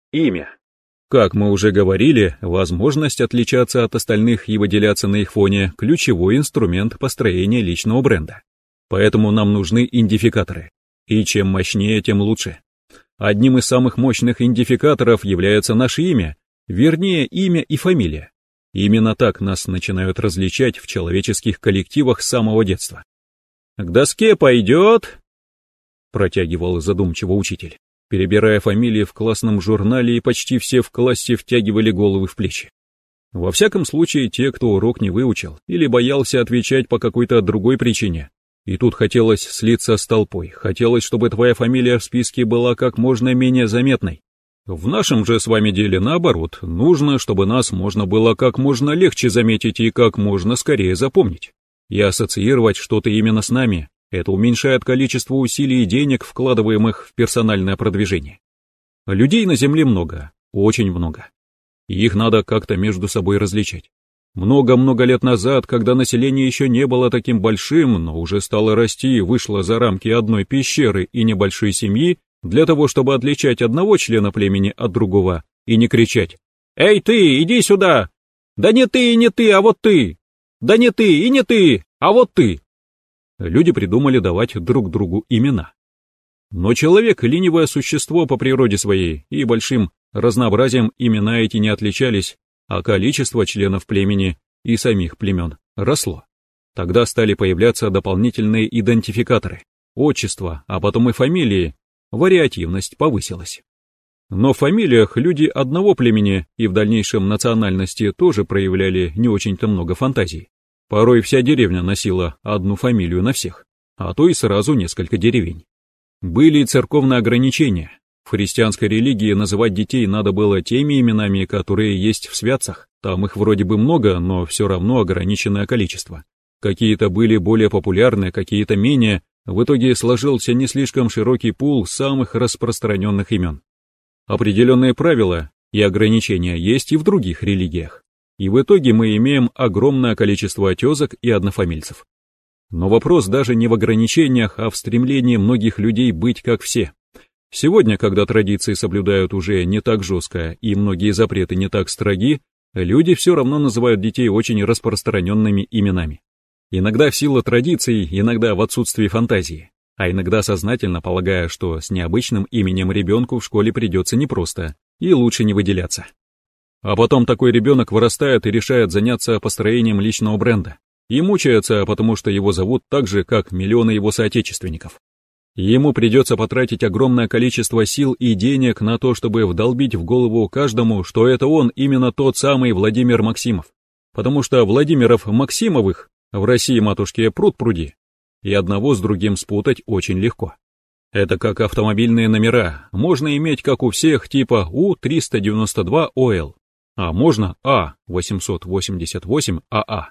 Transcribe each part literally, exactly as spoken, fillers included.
Имя. Как мы уже говорили, возможность отличаться от остальных и выделяться на их фоне – ключевой инструмент построения личного бренда. Поэтому нам нужны идентификаторы. И чем мощнее, тем лучше. Одним из самых мощных идентификаторов является наше имя, вернее, имя и фамилия. Именно так нас начинают различать в человеческих коллективах с самого детства. «К доске пойдет», — протягивал задумчиво учитель, перебирая фамилии в классном журнале, и почти все в классе втягивали головы в плечи. Во всяком случае, те, кто урок не выучил или боялся отвечать по какой-то другой причине. И тут хотелось слиться с толпой, хотелось, чтобы твоя фамилия в списке была как можно менее заметной. В нашем же с вами деле наоборот, нужно, чтобы нас можно было как можно легче заметить и как можно скорее запомнить. И ассоциировать что-то именно с нами, это уменьшает количество усилий и денег, вкладываемых в персональное продвижение. Людей на Земле много, очень много. И их надо как-то между собой различать. Много-много лет назад, когда население еще не было таким большим, но уже стало расти и вышло за рамки одной пещеры и небольшой семьи, для того, чтобы отличать одного члена племени от другого и не кричать: «Эй ты, иди сюда! Да не ты и не ты, а вот ты! Да не ты и не ты, а вот ты!» Люди придумали давать друг другу имена. Но человек — ленивое существо по природе своей, и большим разнообразием имена эти не отличались, а количество членов племени и самих племен росло. Тогда стали появляться дополнительные идентификаторы, отчества, а потом и фамилии, вариативность повысилась. Но в фамилиях люди одного племени и в дальнейшем национальности тоже проявляли не очень-то много фантазий. Порой вся деревня носила одну фамилию на всех, а то и сразу несколько деревень. Были и церковные ограничения. В христианской религии называть детей надо было теми именами, которые есть в святцах. Там их вроде бы много, но все равно ограниченное количество. Какие-то были более популярны, какие-то менее. В итоге сложился не слишком широкий пул самых распространенных имен. Определенные правила и ограничения есть и в других религиях. И в итоге мы имеем огромное количество тезок и однофамильцев. Но вопрос даже не в ограничениях, а в стремлении многих людей быть как все. Сегодня, когда традиции соблюдают уже не так жестко и многие запреты не так строги, люди все равно называют детей очень распространенными именами. Иногда в силу традиций, иногда в отсутствии фантазии, а иногда сознательно полагая, что с необычным именем ребенку в школе придется непросто и лучше не выделяться. А потом такой ребенок вырастает и решает заняться построением личного бренда. И мучается, потому что его зовут так же, как миллионы его соотечественников. Ему придется потратить огромное количество сил и денег на то, чтобы вдолбить в голову каждому, что это он именно тот самый Владимир Максимов. Потому что Владимиров Максимовых в России, матушке, пруд-пруди, и одного с другим спутать очень легко. Это как автомобильные номера, можно иметь как у всех типа У триста девяносто два О Л, а можно А восемьсот восемьдесят восемь А А.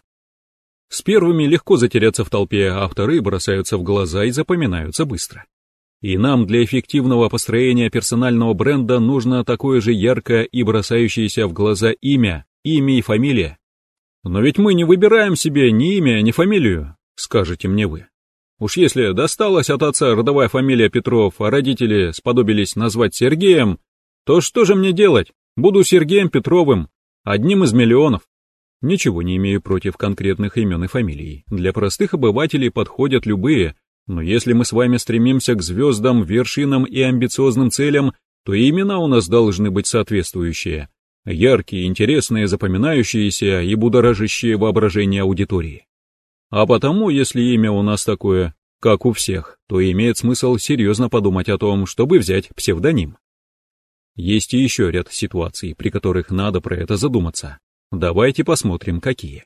С первыми легко затеряться в толпе, а вторые бросаются в глаза и запоминаются быстро. И нам для эффективного построения персонального бренда нужно такое же яркое и бросающееся в глаза имя, имя и фамилия. Но ведь мы не выбираем себе ни имя, ни фамилию, скажете мне вы. Уж если досталась от отца родовая фамилия Петров, а родители сподобились назвать Сергеем, то что же мне делать? Буду Сергеем Петровым, одним из миллионов. Ничего не имею против конкретных имен и фамилий. Для простых обывателей подходят любые, но если мы с вами стремимся к звездам, вершинам и амбициозным целям, то и имена у нас должны быть соответствующие. Яркие, интересные, запоминающиеся и будоражащие воображение аудитории. А потому, если имя у нас такое, как у всех, то имеет смысл серьезно подумать о том, чтобы взять псевдоним. Есть и еще ряд ситуаций, при которых надо про это задуматься. Давайте посмотрим, какие.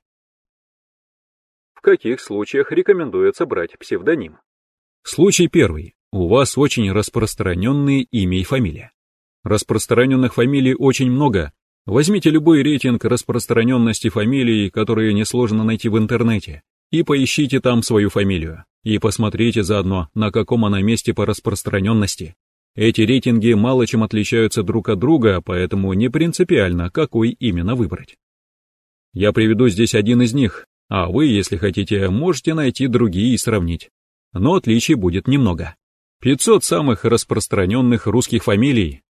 В каких случаях рекомендуется брать псевдоним? Случай первый. У вас очень распространенные имя и фамилия. Распространенных фамилий очень много. Возьмите любой рейтинг распространенности фамилий, которые несложно найти в интернете, и поищите там свою фамилию, и посмотрите заодно, на каком она месте по распространенности. Эти рейтинги мало чем отличаются друг от друга, поэтому не принципиально, какой именно выбрать. Я приведу здесь один из них, а вы, если хотите, можете найти другие и сравнить. Но отличий будет немного. пятьсот самых распространенных русских фамилий,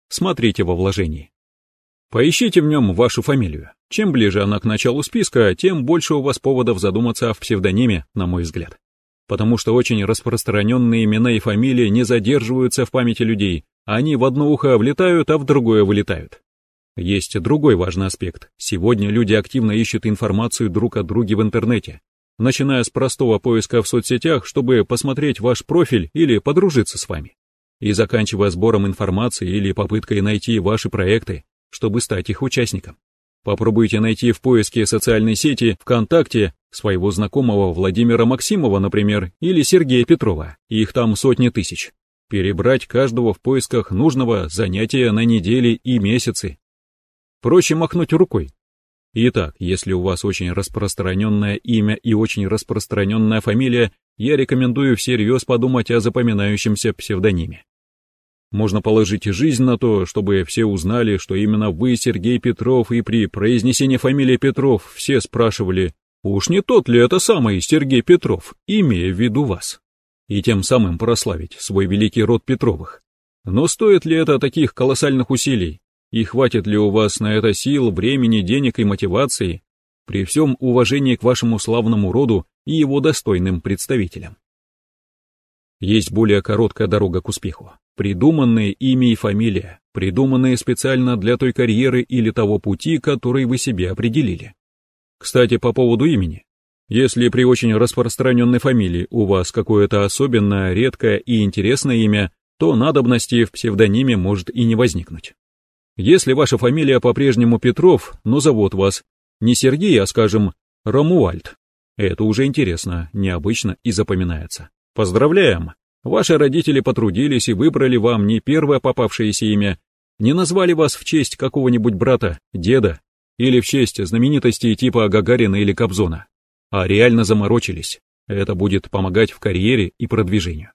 Смотрите во вложении. Поищите в нем вашу фамилию. Чем ближе она к началу списка, тем больше у вас поводов задуматься о псевдониме, на мой взгляд. Потому что очень распространенные имена и фамилии не задерживаются в памяти людей, они в одно ухо влетают, а в другое вылетают. Есть другой важный аспект. Сегодня люди активно ищут информацию друг о друге в интернете, начиная с простого поиска в соцсетях, чтобы посмотреть ваш профиль или подружиться с вами, и заканчивая сбором информации или попыткой найти ваши проекты, чтобы стать их участником. Попробуйте найти в поиске социальной сети ВКонтакте своего знакомого Владимира Максимова, например, или Сергея Петрова, их там сотни тысяч. Перебрать каждого в поисках нужного занятия на недели и месяцы. Проще махнуть рукой. Итак, если у вас очень распространенное имя и очень распространенная фамилия, я рекомендую всерьез подумать о запоминающемся псевдониме. Можно положить жизнь на то, чтобы все узнали, что именно вы Сергей Петров, и при произнесении фамилии Петров все спрашивали, уж не тот ли это самый Сергей Петров, имея в виду вас, и тем самым прославить свой великий род Петровых. Но стоит ли это таких колоссальных усилий, и хватит ли у вас на это сил, времени, денег и мотивации, при всем уважении к вашему славному роду и его достойным представителям? Есть более короткая дорога к успеху. Придуманные имя и фамилия, придуманные специально для той карьеры или того пути, который вы себе определили. Кстати, по поводу имени. Если при очень распространенной фамилии у вас какое-то особенное, редкое и интересное имя, то надобности в псевдониме может и не возникнуть. Если ваша фамилия по-прежнему Петров, но зовут вас не Сергей, а, скажем, Ромуальд, это уже интересно, необычно и запоминается. Поздравляем! Ваши родители потрудились и выбрали вам не первое попавшееся имя, не назвали вас в честь какого-нибудь брата, деда или в честь знаменитостей типа Гагарина или Кобзона, а реально заморочились. Это будет помогать в карьере и продвижению.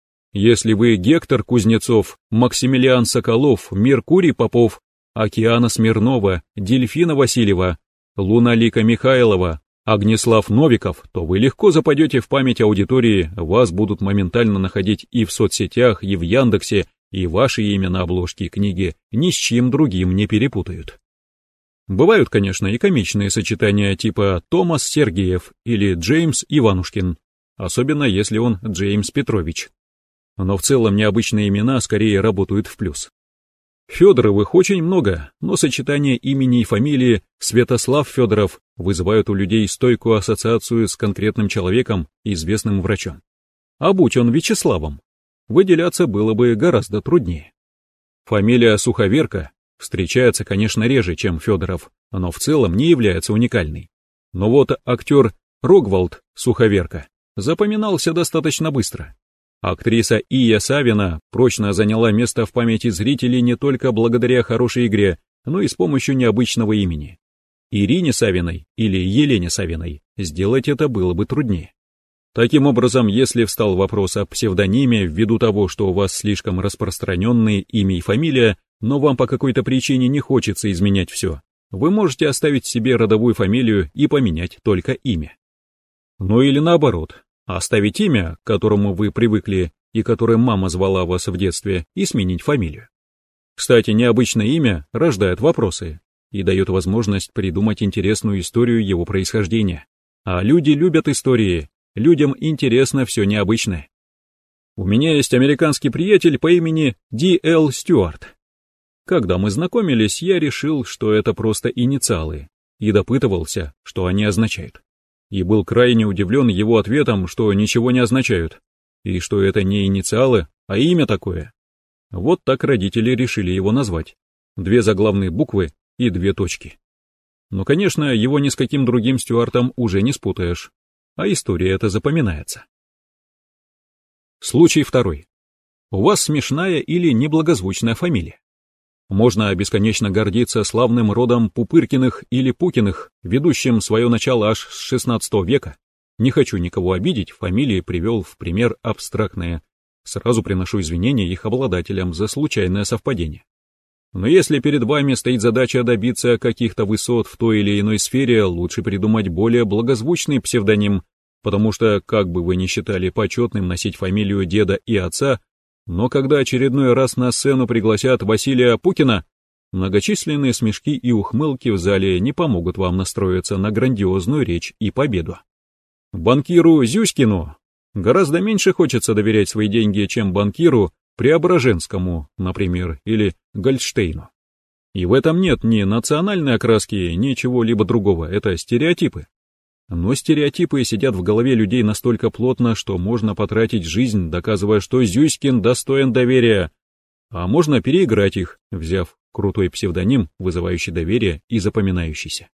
Если вы Гектор Кузнецов, Максимилиан Соколов, Меркурий Попов, Океана Смирнова, Дельфина Васильева, Луналика Михайлова, Огнеслав Новиков, то вы легко западете в память аудитории, вас будут моментально находить и в соцсетях, и в Яндексе, и ваше имя на обложке книги ни с чем другим не перепутают. Бывают, конечно, и комичные сочетания типа Томас Сергеев или Джеймс Иванушкин, особенно если он Джеймс Петрович. Но в целом необычные имена скорее работают в плюс. Федоровых очень много, но сочетание имени и фамилии Святослав Федоров вызывают у людей стойкую ассоциацию с конкретным человеком, известным врачом. А будь он Вячеславом, выделяться было бы гораздо труднее. Фамилия Суховерка встречается, конечно, реже, чем Федоров, но в целом не является уникальной. Но вот актер Рогволд Суховерка запоминался достаточно быстро. Актриса Ия Савина прочно заняла место в памяти зрителей не только благодаря хорошей игре, но и с помощью необычного имени. Ирине Савиной или Елене Савиной сделать это было бы труднее. Таким образом, если встал вопрос о псевдониме ввиду того, что у вас слишком распространенные имя и фамилия, но вам по какой-то причине не хочется изменять все, вы можете оставить себе родовую фамилию и поменять только имя. Ну или наоборот. Оставить имя, к которому вы привыкли и которым мама звала вас в детстве, и сменить фамилию. Кстати, необычное имя рождает вопросы и дает возможность придумать интересную историю его происхождения. А люди любят истории, людям интересно все необычное. У меня есть американский приятель по имени Ди Эл Стюарт. Когда мы знакомились, я решил, что это просто инициалы, и допытывался, что они означают. И был крайне удивлен его ответом, что ничего не означают, и что это не инициалы, а имя такое. Вот так родители решили его назвать. Две заглавные буквы и две точки. Но, конечно, его ни с каким другим Стюартом уже не спутаешь, а история эта запоминается. Случай второй. У вас смешная или неблагозвучная фамилия. Можно бесконечно гордиться славным родом Пупыркиных или Пукиных, ведущим свое начало аж с шестнадцатого века. Не хочу никого обидеть, фамилии привел в пример абстрактные. Сразу приношу извинения их обладателям за случайное совпадение. Но если перед вами стоит задача добиться каких-то высот в той или иной сфере, лучше придумать более благозвучный псевдоним, потому что, как бы вы ни считали почетным носить фамилию деда и отца, Но когда очередной раз на сцену пригласят Василия Пукина, многочисленные смешки и ухмылки в зале не помогут вам настроиться на грандиозную речь и победу. Банкиру Зюськину гораздо меньше хочется доверять свои деньги, чем банкиру Преображенскому, например, или Гольдштейну. И в этом нет ни национальной окраски, ни чего-либо другого, это стереотипы. Но стереотипы сидят в голове людей настолько плотно, что можно потратить жизнь, доказывая, что Зюськин достоин доверия, а можно переиграть их, взяв крутой псевдоним, вызывающий доверие и запоминающийся.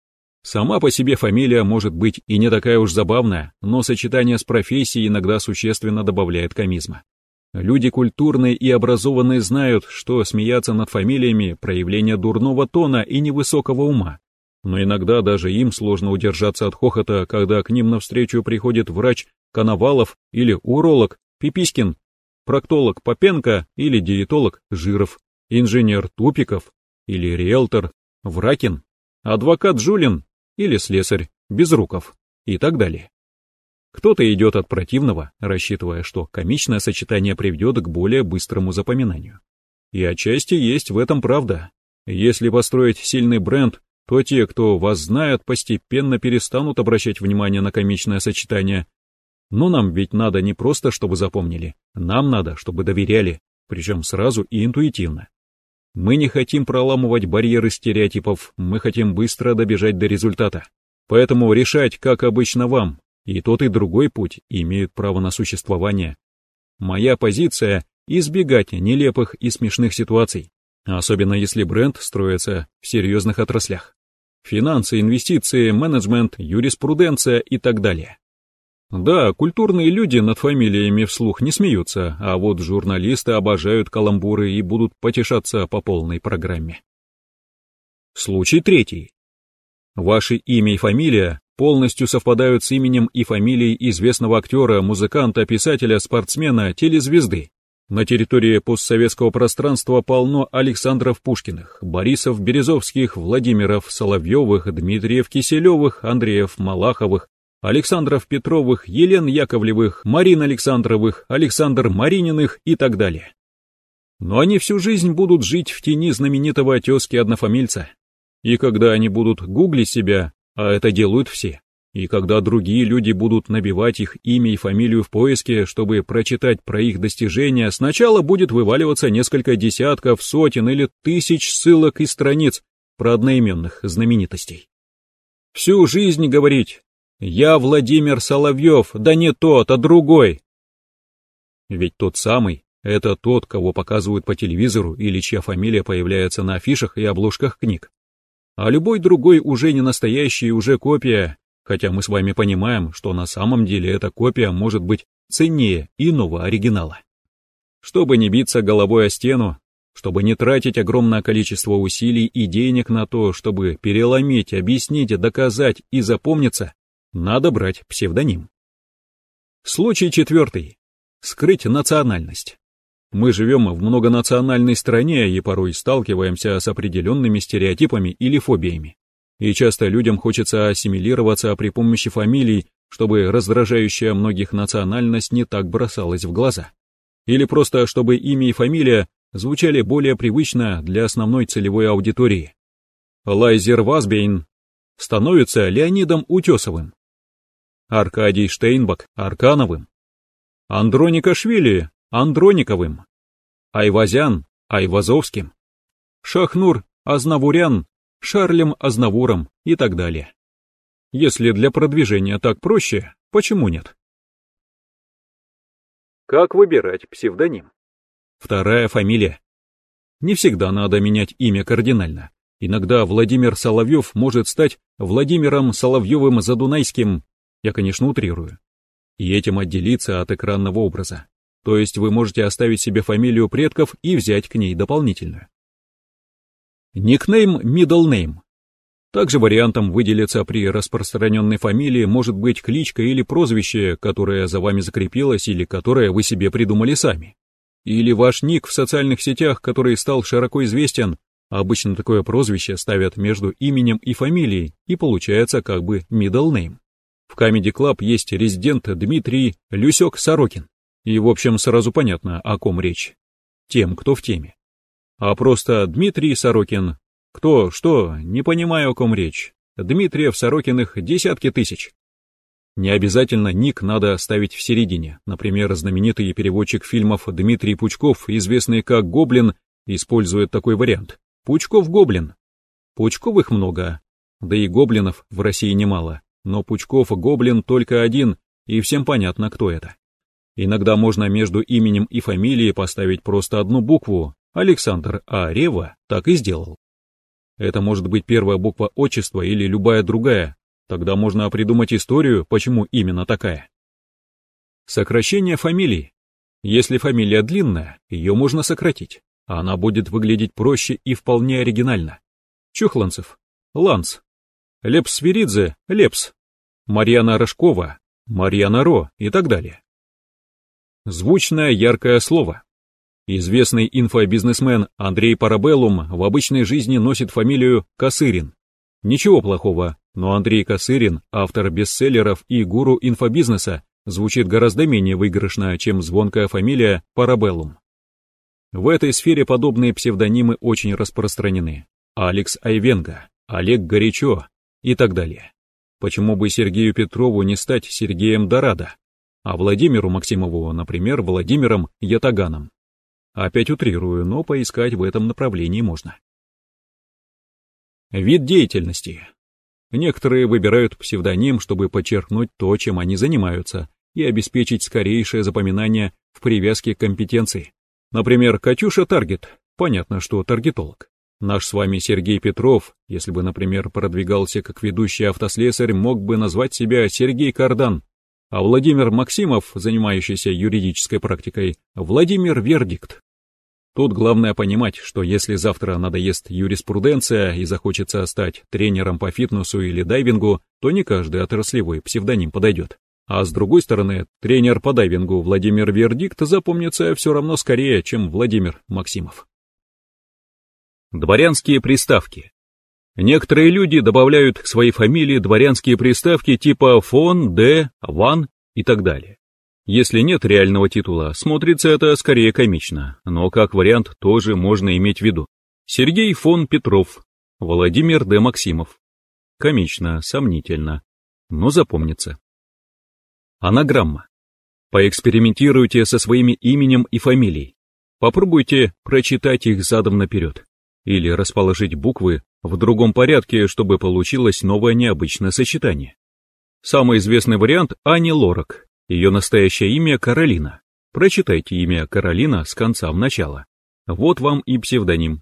Сама по себе фамилия может быть и не такая уж забавная, но сочетание с профессией иногда существенно добавляет комизма. Люди культурные и образованные знают, что смеяться над фамилиями – проявление дурного тона и невысокого ума. Но иногда даже им сложно удержаться от хохота, когда к ним навстречу приходит врач Коновалов или уролог Пиписькин, проктолог Попенко или диетолог Жиров, инженер Тупиков или риэлтор Вракин, адвокат Жулин или слесарь Безруков и так далее. Кто-то идет от противного, рассчитывая, что комичное сочетание приведет к более быстрому запоминанию. И отчасти есть в этом правда. Если построить сильный бренд, то те, кто вас знает, постепенно перестанут обращать внимание на комичное сочетание. Но нам ведь надо не просто, чтобы запомнили, нам надо, чтобы доверяли, причем сразу и интуитивно. Мы не хотим проламывать барьеры стереотипов, мы хотим быстро добежать до результата. Поэтому решать, как обычно вам, и тот, и другой путь имеют право на существование. Моя позиция – избегать нелепых и смешных ситуаций, особенно если бренд строится в серьезных отраслях. Финансы, инвестиции, менеджмент, юриспруденция и так далее. Да, культурные люди над фамилиями вслух не смеются, а вот журналисты обожают каламбуры и будут потешаться по полной программе. Случай третий. Ваше имя и фамилия полностью совпадают с именем и фамилией известного актера, музыканта, писателя, спортсмена, телезвезды. На территории постсоветского пространства полно Александров Пушкиных, Борисов Березовских, Владимиров Соловьевых, Дмитриев Киселевых, Андреев Малаховых, Александров Петровых, Елен Яковлевых, Марин Александровых, Александр Марининых и так далее. Но они всю жизнь будут жить в тени знаменитого тезки-однофамильца. И когда они будут гуглить себя, а это делают все, и когда другие люди будут набивать их имя и фамилию в поиске, чтобы прочитать про их достижения, сначала будет вываливаться несколько десятков, сотен или тысяч ссылок и страниц про одноименных знаменитостей. Всю жизнь говорить «Я Владимир Соловьев, да не тот, а другой». Ведь тот самый — это тот, кого показывают по телевизору или чья фамилия появляется на афишах и обложках книг. А любой другой уже не настоящий, уже копия, хотя мы с вами понимаем, что на самом деле эта копия может быть ценнее иного оригинала. Чтобы не биться головой о стену, чтобы не тратить огромное количество усилий и денег на то, чтобы переломить, объяснить, доказать и запомниться, надо брать псевдоним. Случай четвертый. Скрыть национальность. Мы живем в многонациональной стране и порой сталкиваемся с определенными стереотипами или фобиями. И часто людям хочется ассимилироваться при помощи фамилий, чтобы раздражающая многих национальность не так бросалась в глаза. Или просто чтобы имя и фамилия звучали более привычно для основной целевой аудитории. Лайзер Васбейн становится Леонидом Утесовым. Аркадий Штейнбак – Аркановым. Андроникашвили – Андрониковым. Айвазян – Айвазовским. Шахнур – Азнавурян – Шарлем Азнавуром и так далее. Если для продвижения так проще, почему нет? Как выбирать псевдоним? Вторая фамилия. Не всегда надо менять имя кардинально. Иногда Владимир Соловьев может стать Владимиром Соловьевым-Задунайским, я, конечно, утрирую, и этим отделиться от экранного образа. То есть вы можете оставить себе фамилию предков и взять к ней дополнительную. Никнейм middle name. Также вариантом выделиться при распространенной фамилии может быть кличка или прозвище, которое за вами закрепилось или которое вы себе придумали сами. Или ваш ник в социальных сетях, который стал широко известен. Обычно такое прозвище ставят между именем и фамилией, и получается как бы middle name. В Comedy Club есть резидент Дмитрий Люсек Сорокин. И, в общем, сразу понятно, о ком речь. Тем, кто в теме. А просто Дмитрий Сорокин. Кто, что, не понимаю, о ком речь. Дмитриев Сорокиных десятки тысяч. Не обязательно ник надо ставить в середине. Например, знаменитый переводчик фильмов Дмитрий Пучков, известный как Гоблин, использует такой вариант. Пучков-Гоблин. Пучковых много, да и гоблинов в России немало, но Пучков-Гоблин только один, и всем понятно, кто это. Иногда можно между именем и фамилией поставить просто одну букву. Александр А. Рева так и сделал. Это может быть первая буква отчества или любая другая. Тогда можно придумать историю, почему именно такая. Сокращение фамилий. Если фамилия длинная, ее можно сократить. Она будет выглядеть проще и вполне оригинально. Чухланцев — Ланс. Лепс-Свиридзе — Лепс. Марьяна Рожкова — Марьяна Ро и так далее. Звучное яркое слово. Известный инфобизнесмен Андрей Парабеллум в обычной жизни носит фамилию Косырин. Ничего плохого, но Андрей Косырин, автор бестселлеров и гуру инфобизнеса, звучит гораздо менее выигрышно, чем звонкая фамилия Парабеллум. В этой сфере подобные псевдонимы очень распространены. Алекс Айвенго, Олег Горячо и так далее. Почему бы Сергею Петрову не стать Сергеем Дорадо, а Владимиру Максимову, например, Владимиром Ятаганом? Опять утрирую, но поискать в этом направлении можно. Вид деятельности. Некоторые выбирают псевдоним, чтобы подчеркнуть то, чем они занимаются, и обеспечить скорейшее запоминание в привязке к компетенции. Например, Катюша Таргет. Понятно, что таргетолог. Наш с вами Сергей Петров, если бы, например, продвигался как ведущий автослесарь, мог бы назвать себя Сергей Кардан, а Владимир Максимов, занимающийся юридической практикой, Владимир Вердикт. Тут главное понимать, что если завтра надоест юриспруденция и захочется стать тренером по фитнесу или дайвингу, то не каждый отраслевой псевдоним подойдет. А с другой стороны, тренер по дайвингу Владимир Вердикт запомнится все равно скорее, чем Владимир Максимов. Дворянские приставки. Некоторые люди добавляют к своей фамилии дворянские приставки типа фон, де, ван и так далее. Если нет реального титула, смотрится это скорее комично, но как вариант тоже можно иметь в виду. Сергей фон Петров, Владимир де Максимов. Комично, сомнительно, но запомнится. Анаграмма. Поэкспериментируйте со своими именем и фамилией. Попробуйте прочитать их задом наперед. Или расположить буквы в другом порядке, чтобы получилось новое необычное сочетание. Самый известный вариант – Ани Лорак. Ее настоящее имя Каролина. Прочитайте имя Каролина с конца в начало. Вот вам и псевдоним.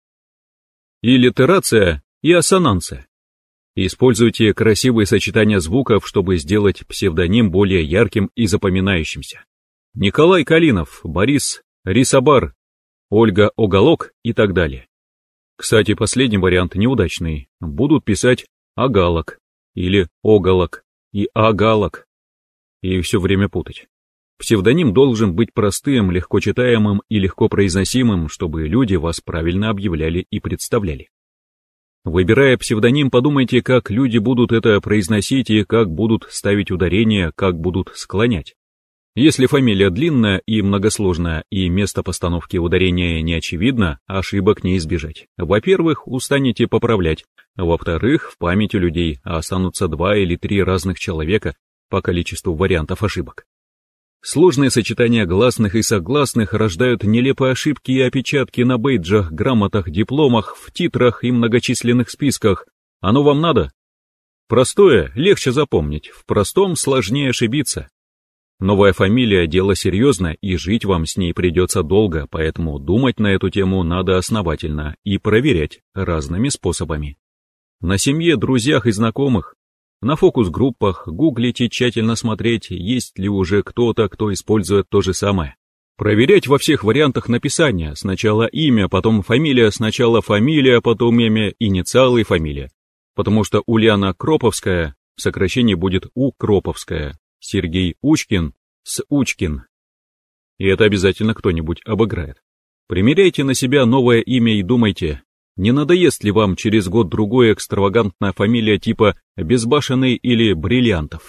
И литерация, и ассонанция. Используйте красивые сочетания звуков, чтобы сделать псевдоним более ярким и запоминающимся. Николай Калинов, Борис Рисабар, Ольга Оголок и так далее. Кстати, последний вариант неудачный. Будут писать Агалок или Оголок и Агалок. И все время путать. Псевдоним должен быть простым, легко читаемым и легко произносимым, чтобы люди вас правильно объявляли и представляли. Выбирая псевдоним, подумайте, как люди будут это произносить и как будут ставить ударение, как будут склонять. Если фамилия длинная и многосложная, и место постановки ударения не очевидно, ошибок не избежать. Во-первых, устанете поправлять. Во-вторых, в памяти людей останутся два или три разных человека по количеству вариантов ошибок. Сложные сочетания гласных и согласных рождают нелепые ошибки и опечатки на бейджах, грамотах, дипломах, в титрах и многочисленных списках. Оно вам надо? Простое легче запомнить, в простом сложнее ошибиться. Новая фамилия – дело серьезное, и жить вам с ней придется долго, поэтому думать на эту тему надо основательно и проверять разными способами. На семье, друзьях и знакомых, на фокус-группах гуглить тщательно смотреть, есть ли уже кто-то, кто использует то же самое. Проверять во всех вариантах написания: сначала имя, потом фамилия, сначала фамилия, потом имя, инициалы и фамилия. Потому что Ульяна Кроповская в сокращении будет У Кроповская, Сергей Учкин с Учкин. И это обязательно кто-нибудь обыграет. Примеряйте на себя новое имя и думайте, не надоест ли вам через год-другой экстравагантная фамилия типа Безбашенный или Бриллиантов.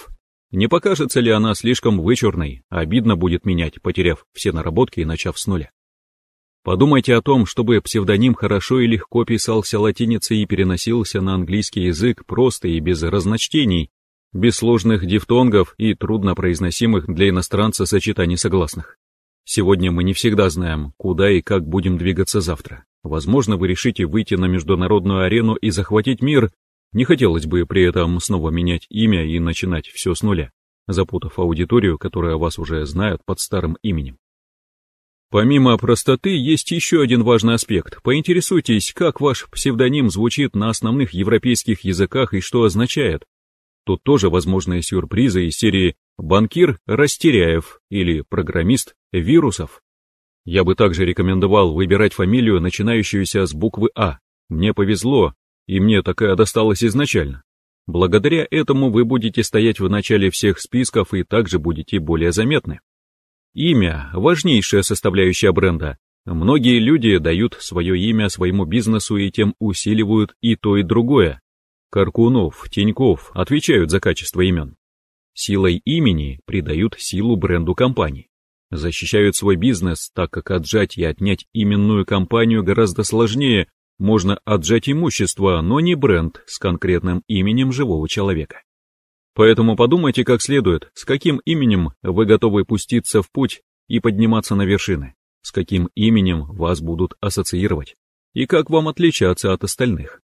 Не покажется ли она слишком вычурной, обидно будет менять, потеряв все наработки и начав с нуля. Подумайте о том, чтобы псевдоним хорошо и легко писался латиницей и переносился на английский язык просто и без разночтений, без сложных дифтонгов и труднопроизносимых для иностранца сочетаний согласных. Сегодня мы не всегда знаем, куда и как будем двигаться завтра. Возможно, вы решите выйти на международную арену и захватить мир. Не хотелось бы при этом снова менять имя и начинать все с нуля, запутав аудиторию, которая вас уже знает под старым именем. Помимо простоты, есть еще один важный аспект. Поинтересуйтесь, как ваш псевдоним звучит на основных европейских языках и что означает. Тут тоже возможны сюрпризы из серии «Банкир Растеряев» или «Программист Вирусов». Я бы также рекомендовал выбирать фамилию, начинающуюся с буквы «А». Мне повезло, и мне такая досталась изначально. Благодаря этому вы будете стоять в начале всех списков и также будете более заметны. Имя – важнейшая составляющая бренда. Многие люди дают свое имя своему бизнесу и тем усиливают и то, и другое. Каркунов, Тиньков отвечают за качество имен. Силой имени придают силу бренду компании. Защищают свой бизнес, так как отжать и отнять именную компанию гораздо сложнее. Можно отжать имущество, но не бренд с конкретным именем живого человека. Поэтому подумайте как следует, с каким именем вы готовы пуститься в путь и подниматься на вершины, с каким именем вас будут ассоциировать, и как вам отличаться от остальных.